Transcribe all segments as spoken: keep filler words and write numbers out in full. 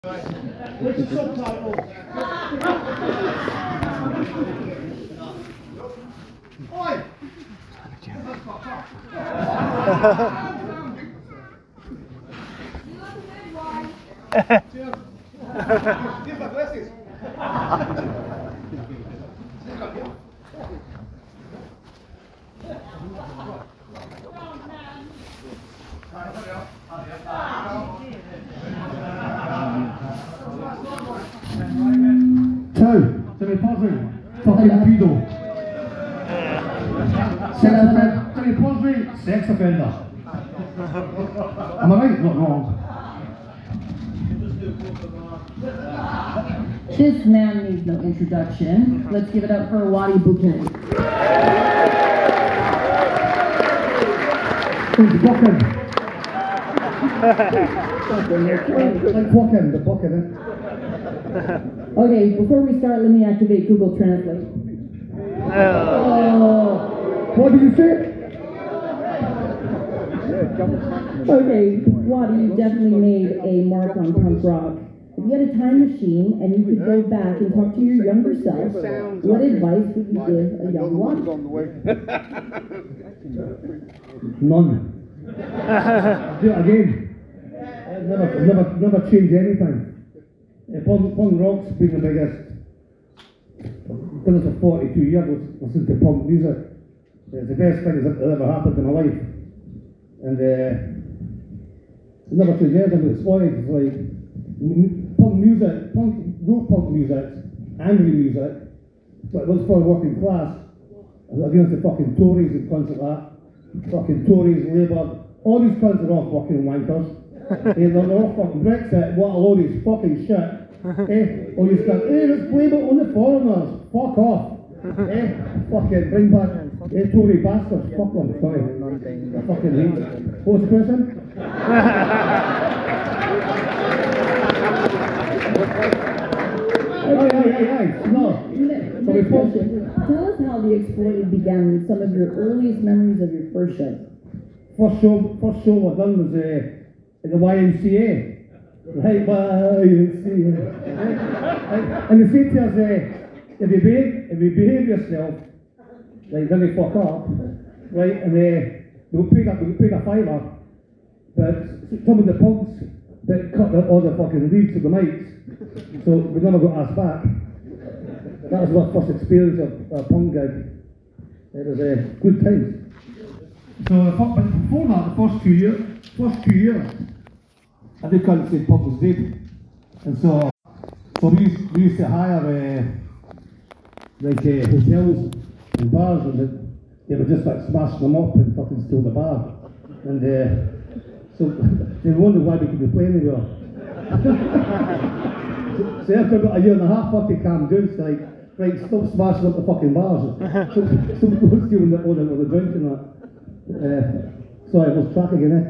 What's the subtitle? Oi! Give my glasses. Ciao, siamo posi, fucking pedo. Sex offender, siamo posi, sex offender. Am I right? Not wrong. This man needs no introduction. Let's give it up for Wadi Bouquet. Who's fucking? Like fucking, the bucket, eh? Okay, before we start, let me activate Google Translate. Oh. What did you say? Okay, Wadi, you definitely made a mark on punk rock. If you had a time machine and you could go back and talk to your younger self, what advice would you give a young Wadi? None. Do it again. Never, never, never change anything. Uh, punk, punk rock's been the biggest. I've done this for forty-two years, listening to punk music. It's the best thing that's ever happened in my life. And uh, it never change anything, but it's like, it's like m- punk music, punk, rock punk music, angry music, but it was for the working class, against the fucking Tories and cunts like that. Fucking Tories, Labour, all these cunts are all fucking wankers. eh, they're, they're all fucking Brexit, what a load of fucking shit. eh, or you just go, eh, let's blame it on the foreigners, fuck off. eh, fucking bring back, eh, Tory bastards, fuck them, sorry. I fucking hate it. What's the question? Aye, aye, aye, aye, no. Next question. Tell us how The Exploited began with some of your earliest memories of your first show. First show, first show I done was uh, at the Y M C A. Right, Y M C A. Right, and they say to us, uh, if you behave, if you behave yourself, like then they fuck up, right, and uh, they will pick up, they will pick a fiver, but some of the punks that cut the, all the fucking leads to the mics, so we never got asked back. That was my first experience of a punk gig. It was a uh, good time. So, the fir- but before that, the first two years, first two years, I did can't say pub was dead, and so, so we used, we used to hire uh, like uh, hotels and bars, and they, they would just like smash them up and fucking steal the bar, and uh, so they wondered why we could be playing anywhere. so, so after about a year and a half, fucking calmed down, so like, right, stop smashing up the fucking bars, so, so we're stealing the, all the, all the drink and that. Uh, sorry, I lost track again, eh?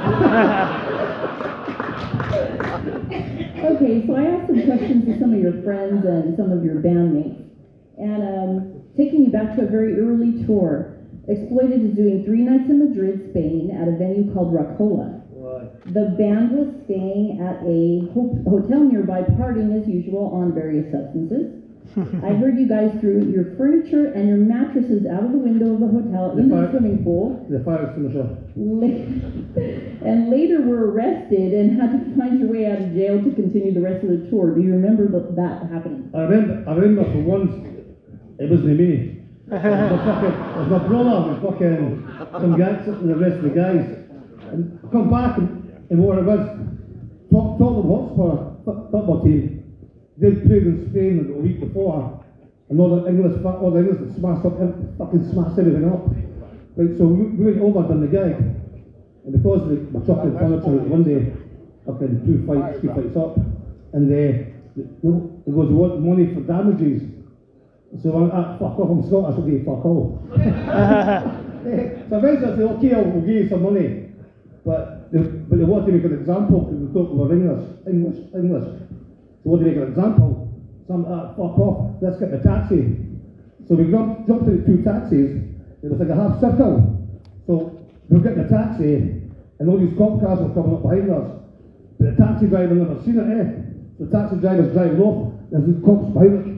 Okay, so I asked some questions to some of your friends and some of your bandmates. And um, taking you back to a very early tour, Exploited is doing three nights in Madrid, Spain, at a venue called Racola. The band was staying at a ho- hotel nearby, partying as usual on various substances. I heard you guys threw your furniture and your mattresses out of the window of the hotel The into fire- the swimming pool. The fire extinguisher. La- and later were arrested and had to find your way out of jail to continue the rest of the tour. Do you remember th- that happening? I remember, I remember for once, it wasn't me. It was my fucking, it was my brother with fucking some guys and the rest of the guys. And I come back and, and what it was, Tot- Tottenham Hotspur fo- football team. They'd played in Spain the week before, and all the English, all the English had smashed up, fucking smashed everything up. Right, so we, we went over done the gig, and because of the, my chocolate furniture one day, fucking two fights, three fights up, and uh, it goes, we want money for damages. So I, ah, fuck off, I'm Scottish, okay, fuck off. So eventually I said, okay, I'll, we'll give you some money, but they, but they wanted to make an example because we thought we were English, English, English. So what to make an example? Some, ah, fuck off, let's get the taxi. So we jumped, jumped into two taxis. It was like a half circle. So we were getting a taxi, and all these cop cars were coming up behind us. But the taxi driver never seen it, eh? So the taxi driver's driving off, there's the cops behind it.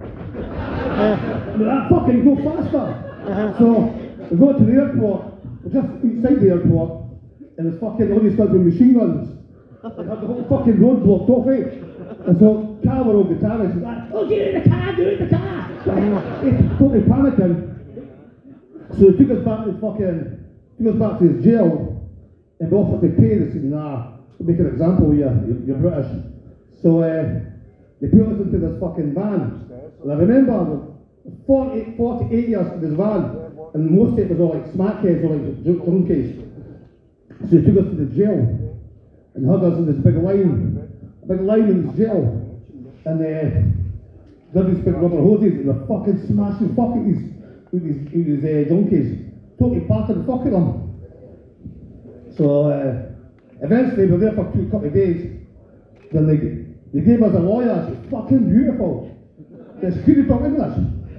But that fucking go faster. So we go to the airport, we're just inside the airport, and there's fucking all these guys with machine guns. They have the whole fucking road blocked off, eh? And so Carl, our guitarist, is like, oh, get in the car, get in the car! He's totally panicking. So he took us back to the fucking, took us back to his jail, and we offered to pay. They said, nah, we'll make an example of you, you're, you're British. So uh, they put us into this fucking van. And I remember forty, forty-eight years in this van, and most of it was all like smackheads or like drunkies. So he took us to the jail, and had us in this big line, a big line in this jail, and uh, got these big rubber hoses, and they're fucking smashing fucking these, these, these uh, donkeys, totally battered the fuck at them. So uh, eventually we were there for two couple of days. Then they, they gave us a lawyer. She's fucking beautiful. She couldn't talk English.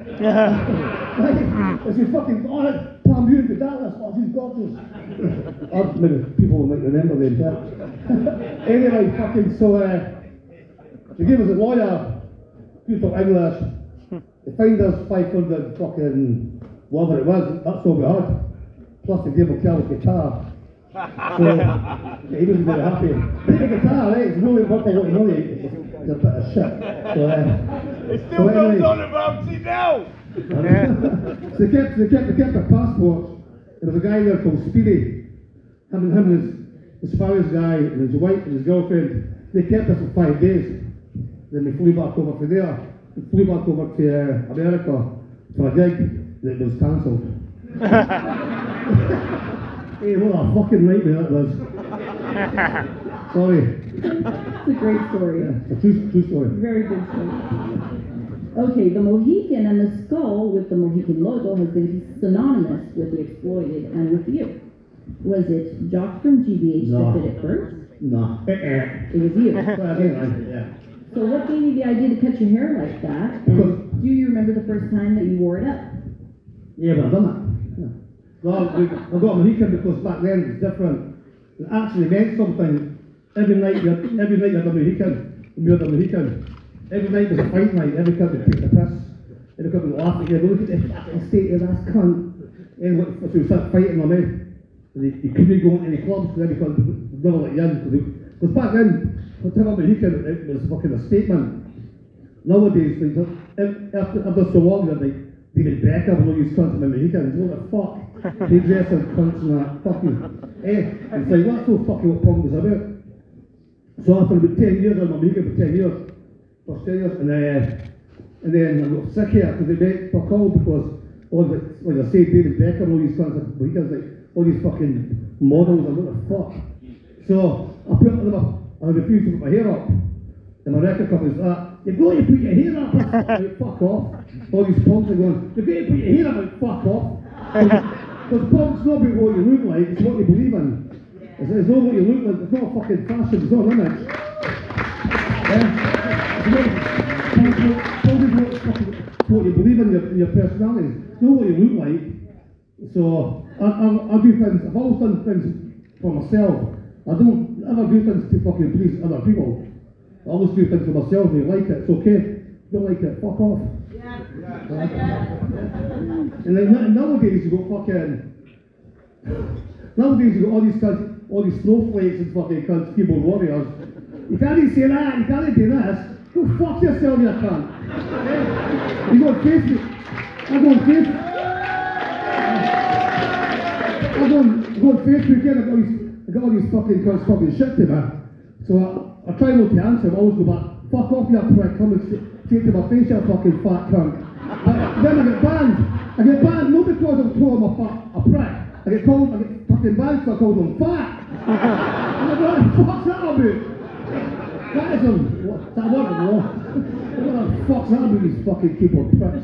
Like, she's fucking, oh, Palm Beauty Dallas, oh, she's gorgeous. Or maybe people might remember them, yeah. Anyway, fucking, so uh, they gave us a lawyer, couldn't talk English. They fined us five hundred fucking, whatever it was, that's all we had. Plus they gave a Carl's guitar. So, yeah, he wasn't very happy. The guitar, right, it's really worth a lot of money. It's a bit of shit. So, uh, It still so goes anyway, on about it now. so they kept, they kept, they kept their passports. There was a guy there called Speedy. Him and him and his, his Spanish guy and his wife and his girlfriend. They kept us for five days. Then we flew back over from there. We flew back over to uh, America for a gig that was cancelled. Hey, what a fucking nightmare that was. Sorry. It's a great story. Yeah, it's a true, true story. Very good story. Okay, the Mohican and the skull with the Mohican logo has been synonymous with the Exploited and with you. Was it Jock from G B H No. that did it first? No. Eh, It was you. Well, again, I, yeah. So what gave you the idea to cut your hair like that? And do you remember the first time that you wore it up? Yeah, but I've done that. Yeah. Well, we, I got a Mohican because back then it was different. It actually meant something. Every night, you had, every night you had a Mohican, and we had a Mohican. Every night was a fight night. Every cup would take the piss. Every cup would laugh at you. Look at the fucking state of this cunt. And what, so we start fighting them, eh? And you, you couldn't go into any clubs because every club would never let you in. Because back then, to have a Mohican, it was fucking a statement. Nowadays, like, after, after so long, you're like, David Beckham and all these cunts in the Mohicans. What the fuck? They dress as cunts and that. Fucking. Eh? It's like, what's so fucking what punk is about? So after about ten years, I was a Mohican for ten years. For ten years. And, uh, and then I got sick here because they meant fuck all because all the, like I say, David Beckham, all these cunts are Mohicans, like, all these fucking models, and what the fuck? So I put them up, and I refused to put my hair up. And my record company's like, you're going to put your hair up, like, fuck off. All these punks are going, you're going to put your hair up, like, fuck off. Because punk's not about what you look like, it's what you believe in. It's, it's not what you look like, it's not a fucking fashion, it's not an image. Yeah? It's not, punk is what, fucking, what you believe in, your, your personality. It's not what you look like. So, I, I, I do things, I've always done things for myself. I don't ever do things to fucking please other people. I always do things for myself. If you like it, it's okay. If you don't like it, fuck off. Yeah. Yeah. And then nowadays you got fucking. Nowadays you got all these cunts, all these snowflakes and fucking cunts, keyboard warriors. You can't even say that. You can't even do this. Go fuck yourself, you cunt. You go on Facebook. I go on Facebook. I go on, I go on Facebook and I got all these, I got all these fucking cunts talking shit to me. So I, I try not to answer, I always go back, fuck off you prick, come and say it to my face, you fucking fat cunt. But then I get banned. I get banned not because I'm told I'm a, fat, a prick. I get called, I get fucking banned because I called them fat. I'm like, what the fuck's that about? Fatism, what, is that a word or what? What the fuck's that about, these fucking keyboard pricks?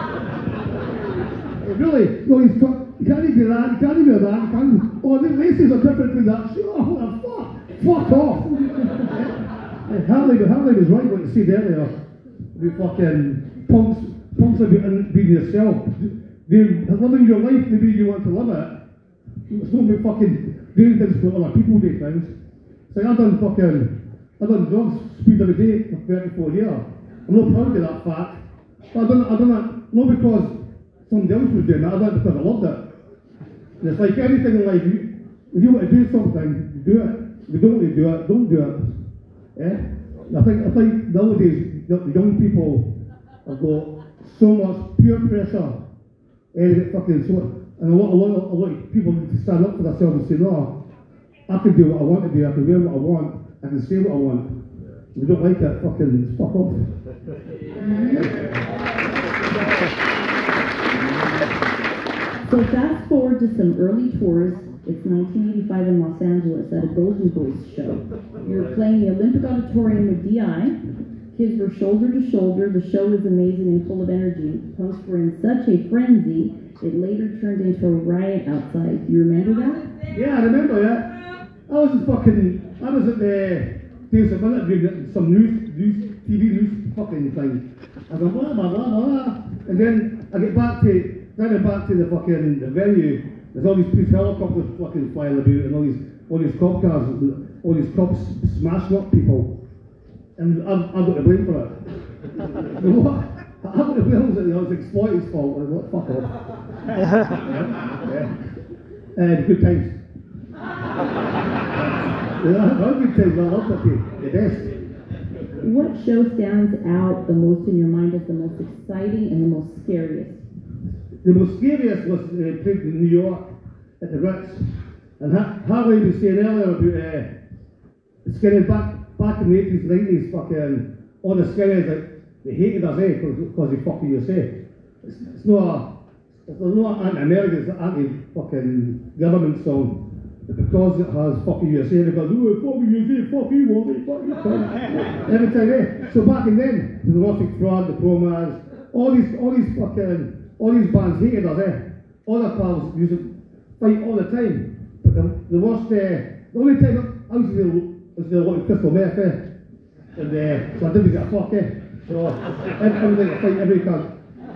Really? No, he's talk, you can't even do that, you can't even do that, you can't even, oh, the laces are different to that. Shut up, what the fuck? Fuck off! And Harley, Harley was right what you said earlier about fucking punks, punks about being yourself. Living your life the way you want to live it. It's not about fucking doing things for other people do things. So I've done fucking, I've done drugs, speed every day for thirty-four years. I'm not proud of that fact. But I done, I done that not because somebody else was doing that, I done it because I loved it. And it's like anything in life, you, if you want to do something, you do it. If you don't want to do it, don't do it. Yeah? And I think I think nowadays the young people have got so much peer pressure. Eh, fucking so, and a lot, a lot, a lot of people need to stand up for themselves and say, no, I can do what I want to do, I can wear what I want, I can say what I want. If you don't like it, fucking fuck off. So fast forward to some early tours. It's nineteen eighty-five in Los Angeles at a Golden Voice show. You're playing the Olympic Auditorium with D I. Kids were shoulder to shoulder. The show was amazing and full of energy. Hosts were in such a frenzy, it later turned into a riot outside. You remember that? Yeah, I remember that. I was in fucking, I was at the, doing some interview, some news, news, T V news fucking thing. I go, blah, blah, blah, blah. And then I get back to, then I get back to the fucking, the venue. There's all these police helicopters fucking flying about and all these, all these cop cars, all these cops smashing up people. And I've, I've got to blame for it. You know what? I've got to blame it, it was exploiters' fault. Like, what, fuck off. Yeah. Yeah. Uh, good times. Yeah, not good times, I love that, the best. What show stands out the most in your mind as the most exciting and the most scariest? The most scariest was uh, played in New York at the Ritz. And ha- Harley was saying earlier about uh, skinheads back, back in the eighties, nineties, fucking, all the skinheads, like, they hated us, eh, because they fucking U S A. It's, it's not a, it's not anti-American, it's an anti-fucking government song. But because it has fucking U S A, they go, oh, fucking U S A, fuck you, Wally, fuck you, cunt. Every time, eh? So back in then, the Rustic Fraud, the Promas, all these, all these fucking, all these bands hated us, eh? All their pals used to fight all the time. But the, the worst, uh, the only time I was there was there a lot of crystal meth, eh? And uh, so I didn't get a fuck, eh? So everything I fight every cunt.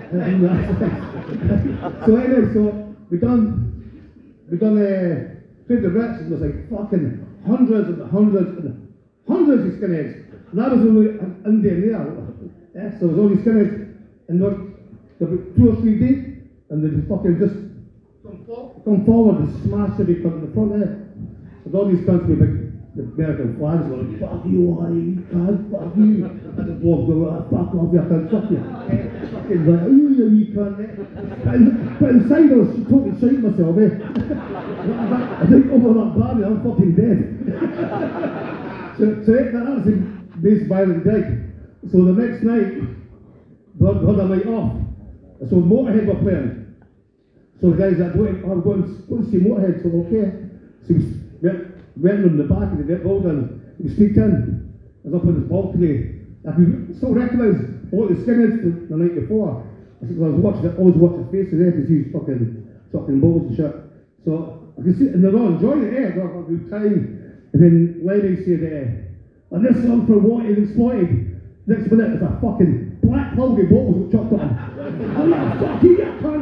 So anyway, so we done, we done, uh, played the Ritz, and there was like fucking hundreds and hundreds and hundreds of skinheads. And I was only an Indian there. Yeah, so there was all these skinheads, and there were two or three deep, and they fucking just come, for, come forward and smash every cunt in the front there. With all these cunts with big the American flags were like, fuck you, Wally, you can't, fuck you. And the bloke go, oh, fuck off, you can't, fuck you. Fucking like, oh, you, you can't. But, but inside I was totally shite myself, eh? I think over that barrier, I'm fucking dead. so, so that, that was a base violent gig. So the next night, we had, we had a night off. So Motorhead were playing. So the guys that went, I'm going, going to see Motorhead, so okay. So we went, went in the back of the building, we sneaked in. I was up on this balcony. I could still recognise a lot of the skinheads the, the night before. I was watching it, always watching their faces there to see his fucking fucking balls and shit. So I could see, and they're all enjoying it, eh? They're having a good time. And then Lenny said, eh, and this song for what is exploited. Next minute, there's a fucking black cloud of bottles that chucked on. I'm like, fuck you, you cunt!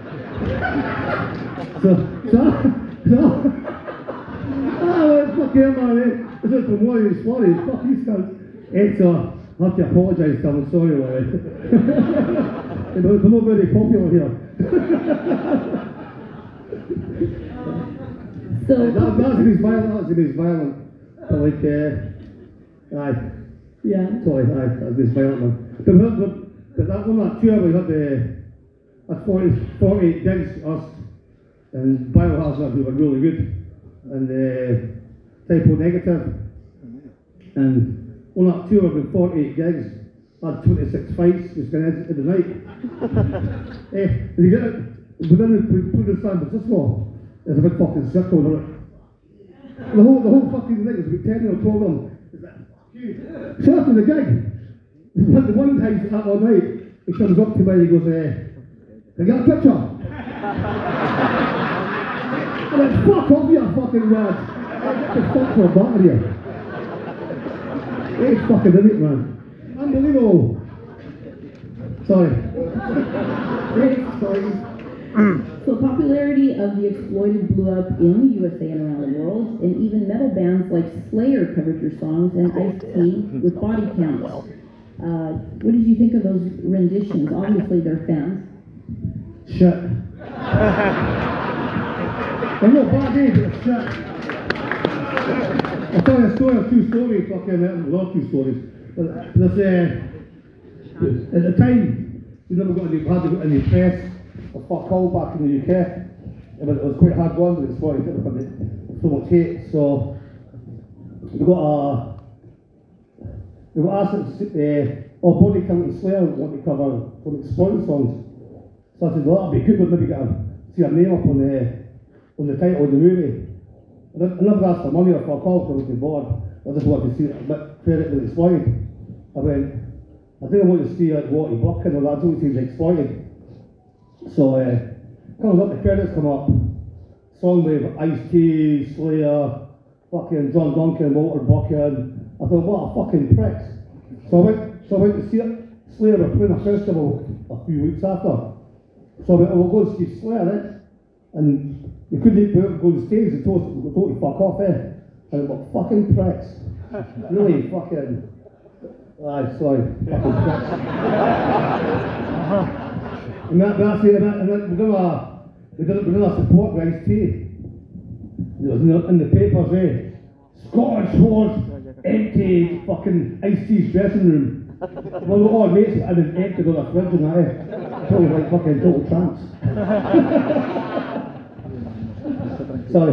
so, so, so, oh, fuck him, man, eh? This is from Warriors Florida, fuck these cunts. Eh, so, I have to apologise to them, I'm sorry, Larry. They're not very popular here. So, that, that's his violent, that's his violent. But like, uh, aye. yeah. Sorry, aye, that's his violent one. But, but, but, but that one, that tour, we had the, had forty, forty gigs, us, and Biohazard, we were really good. And uh, Typo Negative. And on that tour, with forty-eight gigs, I had twenty-six fights, was going to end the night. eh, and you get it, within the, we put in San Francisco, there's a big fucking circle over it. The whole, the whole fucking thing is about ten or twelve of them. So after the gig, the one time that all night, he comes up to me and he goes, eh, can I get a picture? I went, fuck off you fucking lad. Get the fuck for a back here. Hey, fucking idiot, man. Unbelievable. Sorry. Great story. So the popularity of The Exploited blew up in the U S A and around the world, and even metal bands like Slayer covered your songs, and Ice-T with Body Count. Uh, what did you think of those renditions? Obviously they're fans. Shit. I'm not bad, eh, but it's shit. I'll tell you a story, or two stories, fucking, uh, well, two stories. But there's, uh, at the time, we never got any, hardly got any press or fuck all back in the U K. It was, it was quite hard going, but it's why it got so much hate. So, we got a, we got asked, uh, oh, Body Count and Slayer want to cover some Exploited songs. So I said, well, that'd be good, but maybe get a, see our name up on the, on the title of the movie. I never asked for money or for a call because I was bored. I just wanted to see a bit credit with Exploited. I went, I didn't want to see like Watty Buchan or that, I don't see Exploited. So, uh, comes up, the credits come up. Song with Ice-T, Slayer, fucking John Duncan, Walter Buchan. I thought, what a fucking pricks. So I went, so I went to see it. Slayer were playing a festival a few weeks after. So I went, oh, we'll go and see Slayer, eh? And we couldn't even go on the stage and told us to go to fuck off, eh? And what fucking pricks. Really fucking. Aye, sorry, fucking pricks. And that, that's it, and, that, and that, we done a, we done, we done a support with Ice-T. It was in the, in the papers, eh? Scottish Horse, empty fucking Ice-T's dressing room. Well, all our mates had an emptied on a fridge and that, eh? Totally like fucking total trance. Sorry.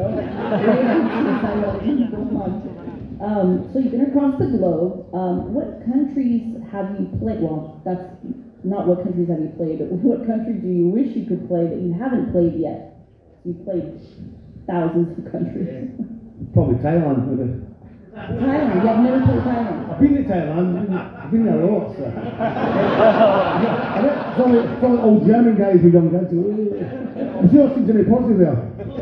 Um, so you've been across the globe. Um, what countries have you played? Well, that's not what countries have you played, but what country do you wish you could play that you haven't played yet? You've played thousands of countries. Probably Thailand, maybe. Thailand, you have never played Thailand. I've been to Thailand, I've been there a lot, so. Yeah, I bet some of some of the old German guys who young guys, I'm sure I've seen Jimmy Posse there.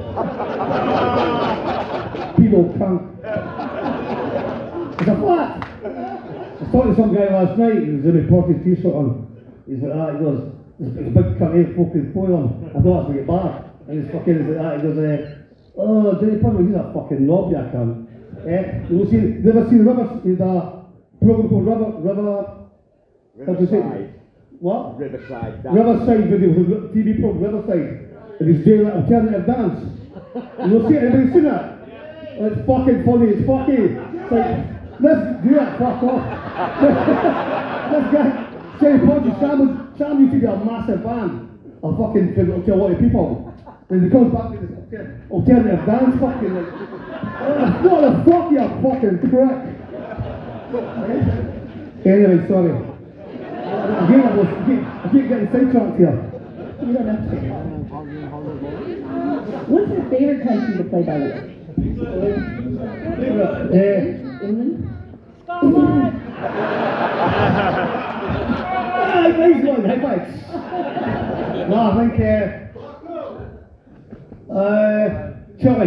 People cunt. It's a flat! I was talking to some guy last night, he was in a Posse t-shirt on. He's like that, he goes, there's a big cunt here fucking foil on. I thought that's what you back. And he's fucking, he's like that, he goes, uh, oh, Jimmy Posse, he's a fucking knob, you cunt. Eh, you will see, you ever seen River, the program called River, River, how do you say it? What? Riverside. Riverside video, the T V program, Riverside. And he's doing that alternative dance. You will see it, anybody seen that? It's fucking funny, it's fucking, it's like, let's do that, fuck off. This guy, Jerry Podgy, Sam, was, Sam used to be a massive band. A fucking, to, to a lot of people. And he comes back to this alternative dance, fucking like, what the fuck, you fucking prick? Anyway, sorry. Again, I was, again, I keep getting sidetracked here. You don't have to. What's your favorite country to play by the way? Uh, England? ah, nice one, high fives. No, I think, uh, uh, Chile.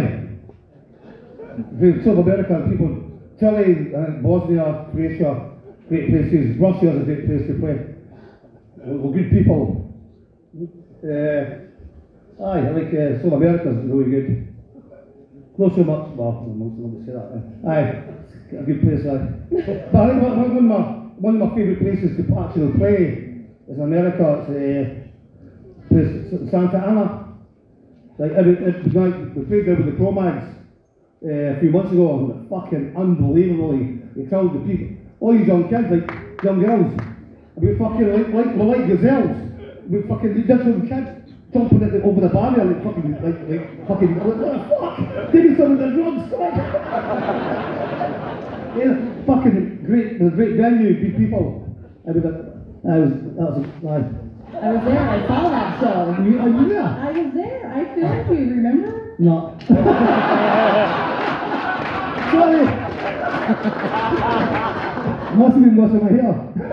South America, people, Chile, uh, Bosnia, Croatia, great places. Russia is a great place to play. We're good people. Uh, aye, I like uh, South America is really good. Not so much, well, I'm not going to say that. Uh, aye, a good place, aye. But I think one, one, of my, one of my favourite places to actually play is America. It's a uh, place, Santa Ana. Like, every, every night, we played there with the Cro-Mags. Uh, a few months ago, and fucking unbelievably, they crowd the people, all these young kids, like young girls, we fucking like, like we're like gazelles, we fucking these little kids jumping at the, over the barrier, like fucking, like, like fucking, like, what the fuck? Give me some of the drugs, fuck! Yeah, fucking great, it was a great venue, good people. I was, I was, that was, uh, I was there, I saw that show. you, are you there? I was there, I filmed you, remember? No. Sorry! Must have been most of my hair.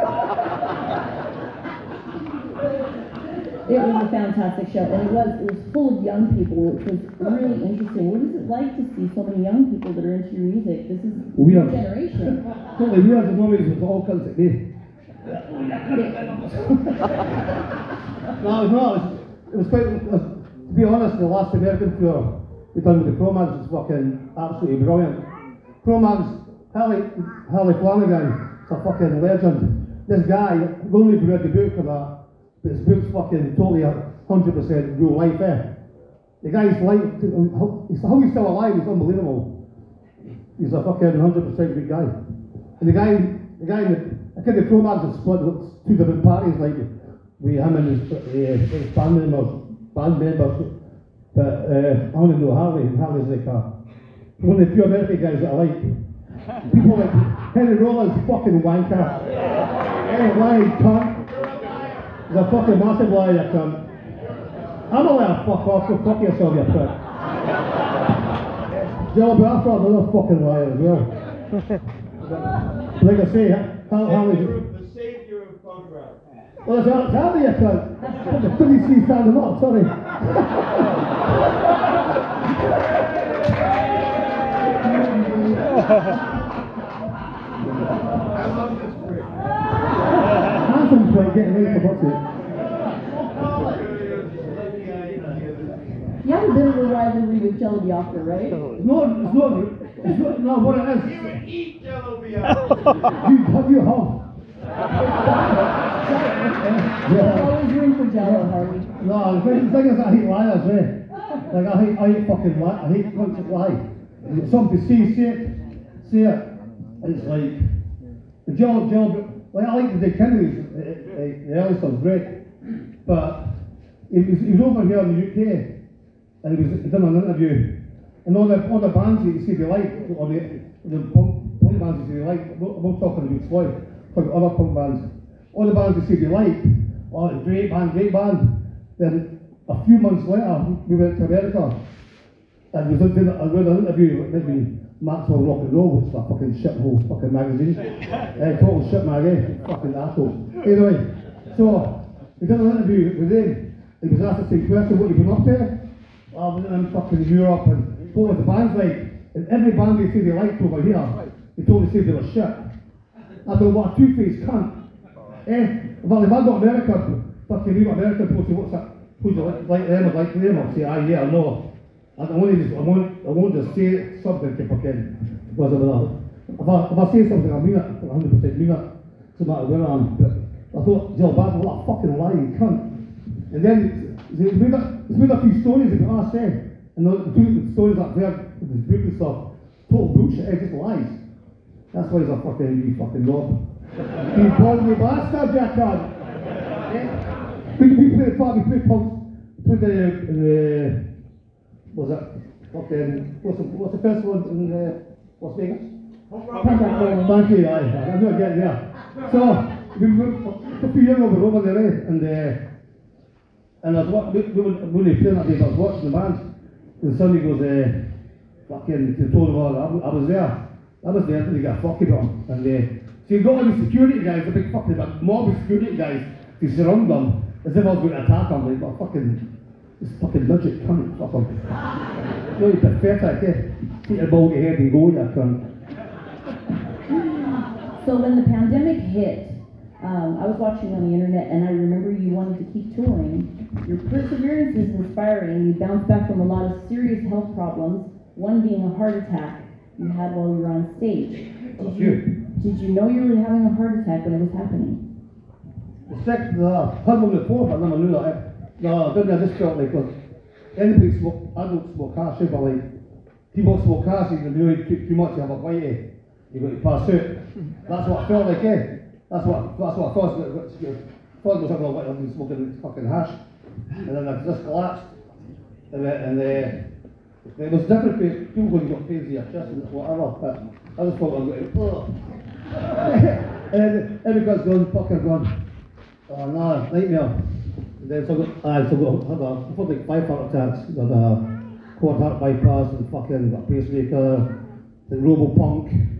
It was a fantastic show, and it was it was full of young people, which was really interesting. What is it like to see so many young people that are into your music? This is We your are- generation. Totally, we are the movies with all kinds of me. No, it's not. It's, it was quite, uh, to be honest, the last American tour we done with the Cro-Mags was fucking absolutely brilliant. Cro-Mags, Harley, Harley Flanagan, is a fucking legend. This guy, I've only read the book of that, but his book's fucking totally one hundred percent real life, eh? The guy's life, how he's still alive is unbelievable. He's a fucking one hundred percent good guy. And the guy, the guy, in the, I think the Cro-Mags have split two different parties, like, with him and his, uh, his band members, band members. But uh, I only know Harley, and Harley's like a, one of the few American guys that I like. People like Henry Rollins, fucking wanker. Hey, lying cunt. He's a fucking massive liar, cunt. I'm a liar, fuck off, go fuck yourself, you prick. Joe Bradford, another fucking liar as well. Like I say, Har- Harley's. The savior of punk rock. Well, it's Alex Harley, you cunt. Couldn't see standing up, sorry. Handsome prick getting ready for what's it? You have a bit of a rivalry with Jello Biafra, right? It's not, it's not, it's not, no, what it is. You would eat Jello Biafra. You, you have. There's Yeah. always room for Jello, Harvey. No, the thing, the thing is, I hate liars, eh? Like, I hate, I hate fucking li I hate cunts that lie. If something to say, say it. Say it. It's like, the job, job, like, I like the Dick Kennedys, the, the, the early stuff's great. But, he was, he was over here in the U K, and he was he done an interview, and all the, all the bands that he said he liked, or the, the punk, punk bands he said he liked, I'm not, I'm not talking about Floyd, talking about other punk bands, all the bands he said he liked, oh, great band, great band. Then a few months later, we went to America, and we was doing a, we did an interview with maybe Maxwell Rock and Roll, which is a fucking shithole fucking magazine. uh, total shit magazine, fucking asshole. Anyway, so we did an interview with him. He was asked the same question, what you been up to? Oh, I was in fucking Europe, and what was the band's like? And every band they said they liked over here, they told they said they were shit. I thought, what a two-faced cunt. Eh? Well, if I got America, fucking we got America people say, what's that? Who'd you like, like them or like them? I'll say, ah, yeah, no. I don't want to just, I won't, I won't just say something to fucking, because of that. If I, if I say something, I mean it, one hundred percent mean it, no matter where I am. But I thought, Jill Bad, what a fucking lying cunt. And then he's made, a, he's made a few stories about what I said, and the two stories I've heard with his book and stuff, total bullshit, eh, just lies. That's why he's a fucking, you fucking knob. You born me bastard, Jackard. Yeah. We, we played part, we played punk, we played the, the, what was it, fucking, what's the, what's the first one in uh, Las Vegas? Thank you, aye, I'm not getting there. So, we, we, a few years ago we were over there, eh, and uh, and I was watching, we, we were really playing that day, but I was watching the band, and somebody goes, uh, fucking, they told him all, I, I was there, I was there until they got a fucky about him, and uh, so you got all these security guys, a big fucking big mob of security guys, to surround them, as if I was going to attack them, like, but fucking, this fucking midget cunt, fuck him. Really pathetic, eh? Take your ball to your head and go, you cunt. So when the pandemic hit, um, I was watching on the internet and I remember you wanted to keep touring. Your perseverance is inspiring. You bounced back from a lot of serious health problems, one being a heart attack you had while you were on stage. Did you, did you know you were having a heart attack when it was happening? The second, uh, I had one before, but I never knew that. Eh? No, I didn't, I just felt like, well, anybody smoke, I don't smoke hash, but like, people smoke hash, you can really too, too much, you have a bite, eh? You've got to pass out. That's what I felt like, eh? That's what, that's what I thought. I thought I was having a bite, I've been smoking fucking hash. And then I just collapsed. And, uh, and uh, it was different for people when you got pains in your chest and whatever, but I just thought I was going, ugh. And everybody's going, fucking going, oh no, nightmare. And then so I got, I so got, had a, I thought like five heart attacks, had a quad heart bypass and fucking got a pacemaker, the Robopunk.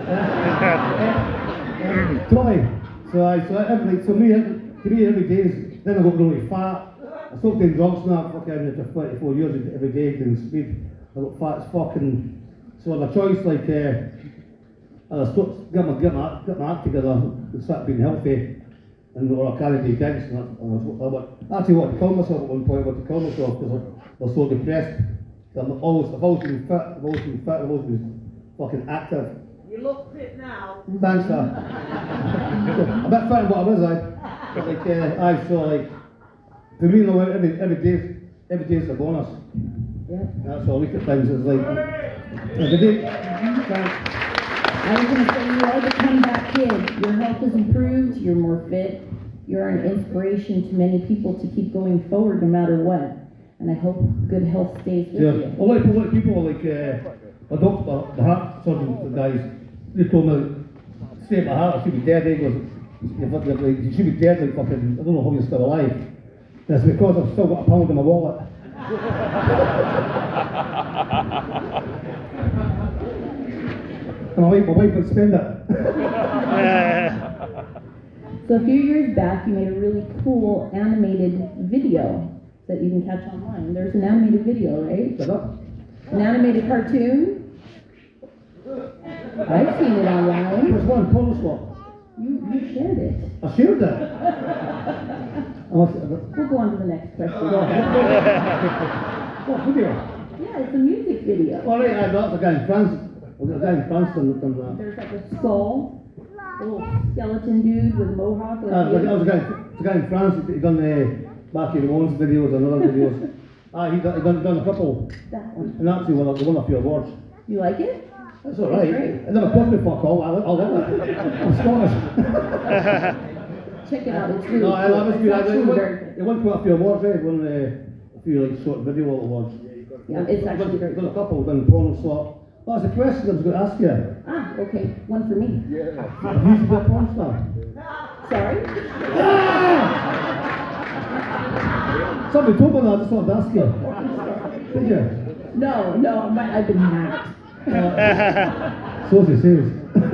Totally. So I, so every, so me, to me every day is, then I got really fat. I stopped doing drugs now, fucking after twenty-four years every day doing speed. I got fat as fucking, so I had a choice like, uh, I stopped, get my, get my, get my act together and start being healthy. and or I carried the gigs, and I, and I, was, I went, actually wanted to kill myself at one point. I wanted to kill myself because I was so depressed. I'm always, I've always been fit. I've always been fit. I've always been fucking active. You look fit now. Thanks, sir. So, a bit fit in what I was, I. But like, uh, I so like, for me, you know, every every day, every day is a bonus. Yeah. That's all. I look at things as like every day. Thanks. I was going to say, you are the comeback kid. Your health has improved, you're more fit, you're an inspiration to many people to keep going forward no matter what. And I hope good health stays with Yeah, you. a lot of, a lot of people are like, uh, a doctor, the heart surgeon, the guys, they told me, state my heart, I should be dead. He goes, you're, you're, like, you should be dead, like fucking, I don't know how you're still alive. And it's because I've still got a pound in my wallet. And my wife, my wife would spend it. So a few years back, you made a really cool animated video that you can catch online. There's an animated video, right? Is that? An animated cartoon? I've seen it online. There's one, Polish one. You, you shared it. I shared it. Unless, We'll go on to the next question. what video? Yeah, it's a music video. All right, I got the guy in France. There's a guy in France done done that. There's like a skull, a little skeleton dude with a mohawk. Like Uh, you. there was a guy, the guy in France. He done the Marky Ramones videos and other videos. Ah, he done, he done, done a couple, That one. and actually won, a- won a few awards. You like it? That's all right. Great. It never cost me fuck all. I, I love it. I'm Scottish. Check it out. It's really No, I cool. love it. It's He actually won, very good. he won quite a few awards. Eh? He won uh, a few like short video awards. Yeah, it's actually He very done a good. couple. Done porn slot. That's a question I was going to ask you. Ah, okay. One for me. You used to be a porn star. Sorry? Somebody told me that. I just wanted to ask you. Did you? No, no, I'm- I've been hacked. So as it says.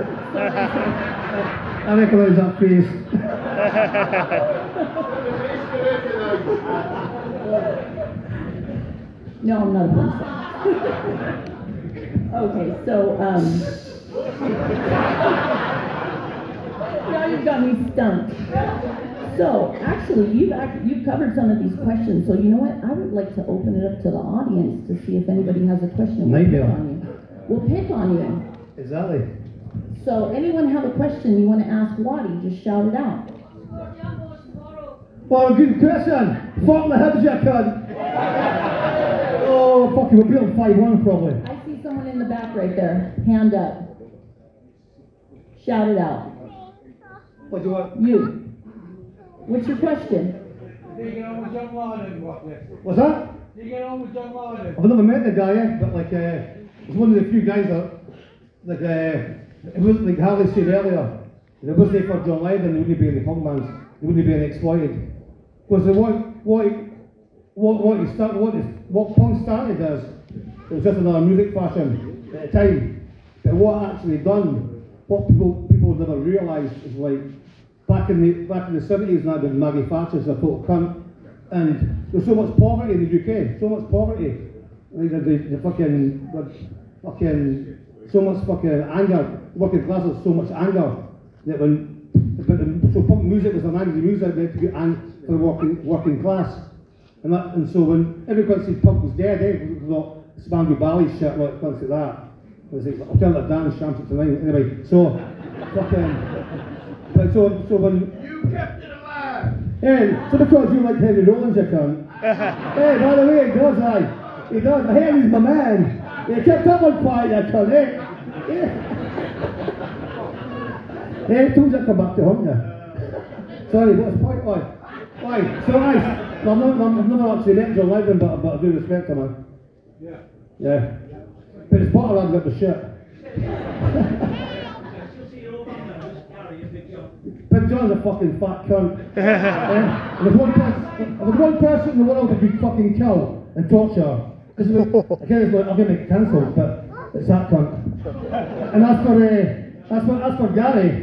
I recognise that face. No, I'm not a porn star. Okay, so, um... now you've got me stumped. So, actually, you've act- you've covered some of these questions, so you know what? I would like to open it up to the audience to see if anybody has a question. We'll pick Nightmare. on you. We'll pick on you. Exactly. So, anyone have a question you want to ask Waddy, just shout it out. Well, good question. Fuck the Hibs, you cunt. Oh, fuck you, we'll beat them five one probably. I see someone in the back right there. Hand up. Shout it out. What do you want? You. What's your question? Do you get on with John Martin, what this? What's that? Do you get on with John Martin? I've never met the guy yet, but like, uh, he's one of the few guys that, like, uh, it wasn't like Harley said earlier, if it wasn't for John Lydon, there wouldn't be any punk bands, there wouldn't be any Exploited. Because the what, what, what, what he started, what, is, what punk started as, it was just another music fashion at the time. But what actually done, what people people never realised is like, back in the back in the seventies now when Maggie Thatcher's a total cunt, and there's so much poverty in the U K, so much poverty. Like the, the, the fucking the fucking so much fucking anger, working class has so much anger that when but the, so punk music was an angry music meant to be ang- for the working working class. And that and so when everybody said punk was dead, eh, it was not Spangled Ballet shit like things like that. It was like alternative dance, champion tonight. Anyway, so fucking but so so when You kept it alive! hey, so because you like Henry Rollins, you cunt. Hey, by the way, he does, I. He does. Henry's my man. He kept up on quiet, you cunt, eh? Yeah. Hey, I told you I'd come back to hunt you. Sorry, what's the point? Oi. Oi, so nice. Well, I've never, I've never actually met John Lydon, but, but I do respect him, man. Yeah. Yeah. But it's part of that bit of shit. Big John's a fucking fat cunt. Yeah? And there's one person, there's one person in the world that you fucking kill and torture. This is what, again, it's like, I'm gonna get cancelled, but it's that cunt. And as for, uh, as for, as for Gary,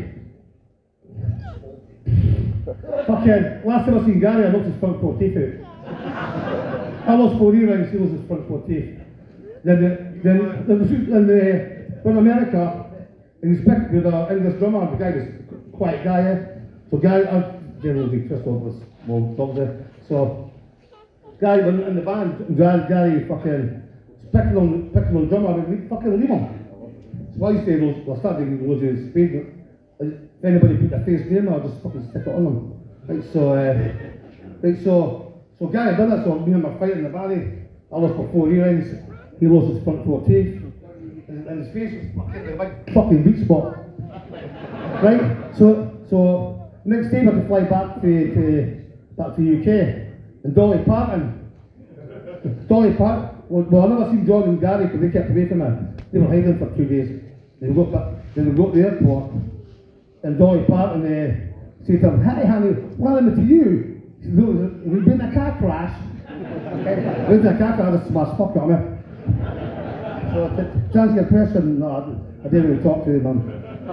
fucking, last time I seen Gary, I looked his front four teeth out. I lost four earrings, he lost his front four teeth. Then, the, then, then, the, then the, when America, and he's picked with an English drummer, the guy was a quiet guy, eh? So Gary, uh, Generally Chris was well top there. So Gary when in the band, Gary, Gary fucking picking on picking on drummer and we fucking leave him. So I used to those well starting loads of speed. If anybody put their face near me, I'll just fucking stick it on them. Right, so uh, right, so so Gary done it, so me and my fight in the valley, I lost my four earrings, he lost his front four teeth, and, and his face was fucking the big fucking beach spot. Right? So so next day I had to fly back to, to back to the U K and Dolly Parton. Dolly Parton well, well I never seen John and Gary because they kept away from me. They were hiding for two days. They got back they got to the airport and Dolly Parton uh, said to him, "Hi honey, what happened to you?" He said, "We've been in a car crash." We've been in a car crash, I just smashed fuck on me. So to, to answer your question, no, I, I didn't really talk to them. Man.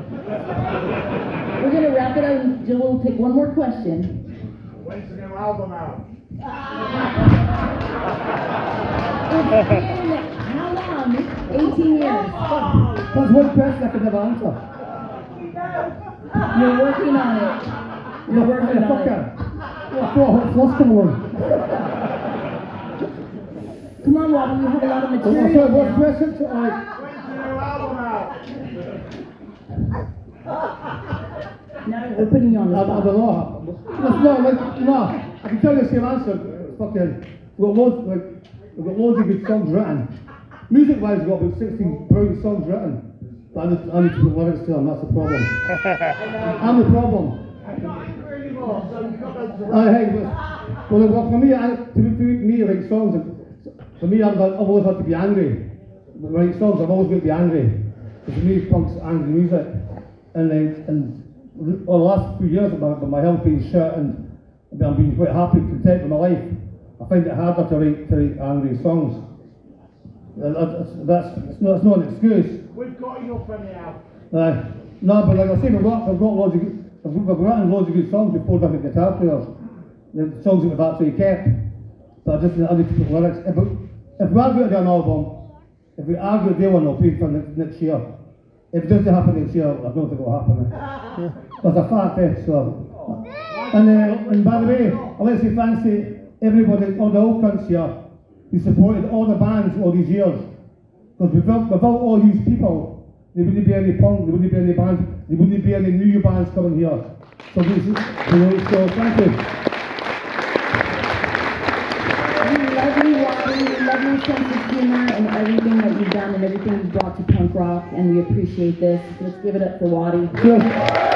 We're gonna wrap it up and we'll take one more question. When's the new album out? It's been how long? eighteen years. That's one question I could never answer. You're working on it. You're working on it. I've got a hot flush coming on. Come on, Robin, we have a lot of Oh, material sorry, what's now. the question? So, like, When's the new album out? Now we're putting you on the I, I spot. don't know. That's not like, no, I can tell you the same answer. It's fucking, we've got loads, like, we've got loads of good songs written. Music-wise, we've got about sixteen brilliant songs written. But I, just, I need to put lyrics to them, that's the problem. I'm the problem. I'm not angry anymore, so you've got those to I hey, but, well, well, for me, I, to, to me, like songs, for me, I've, I've always had to be angry. When I write songs, I've always got to be angry. Because for me, punk's angry music. And then, and well, the last few years, with my, with my health being shit, and I've been quite happy, content with my life, I find it harder to write, to write angry songs. And that's, that's, it's not, it's not an excuse. We've got enough anyhow. Uh, no, but like I say, we've got, we've got loads of good, we've, we've written loads of good songs with four different guitar players. The songs that we've actually kept. But I just I need to put lyrics. If we, if we are going to do an album, if we are going to do one, I'll pay for next, next year. If it doesn't happen next year, I don't think it will happen. That's a fact, eh? So. And, uh, and by the way, I'd like to say thanks to everybody, all the old cunts here, who supported all the bands all these years. Because without, without all these people, there wouldn't be any punk, there wouldn't be any bands, there wouldn't be any new bands coming here. So, this is, you know, so thank you. We love you, Waddy. We love your sense of humor and everything that you've done and everything you've brought to punk rock, and we appreciate this. Let's give it up for Waddy. Cheers.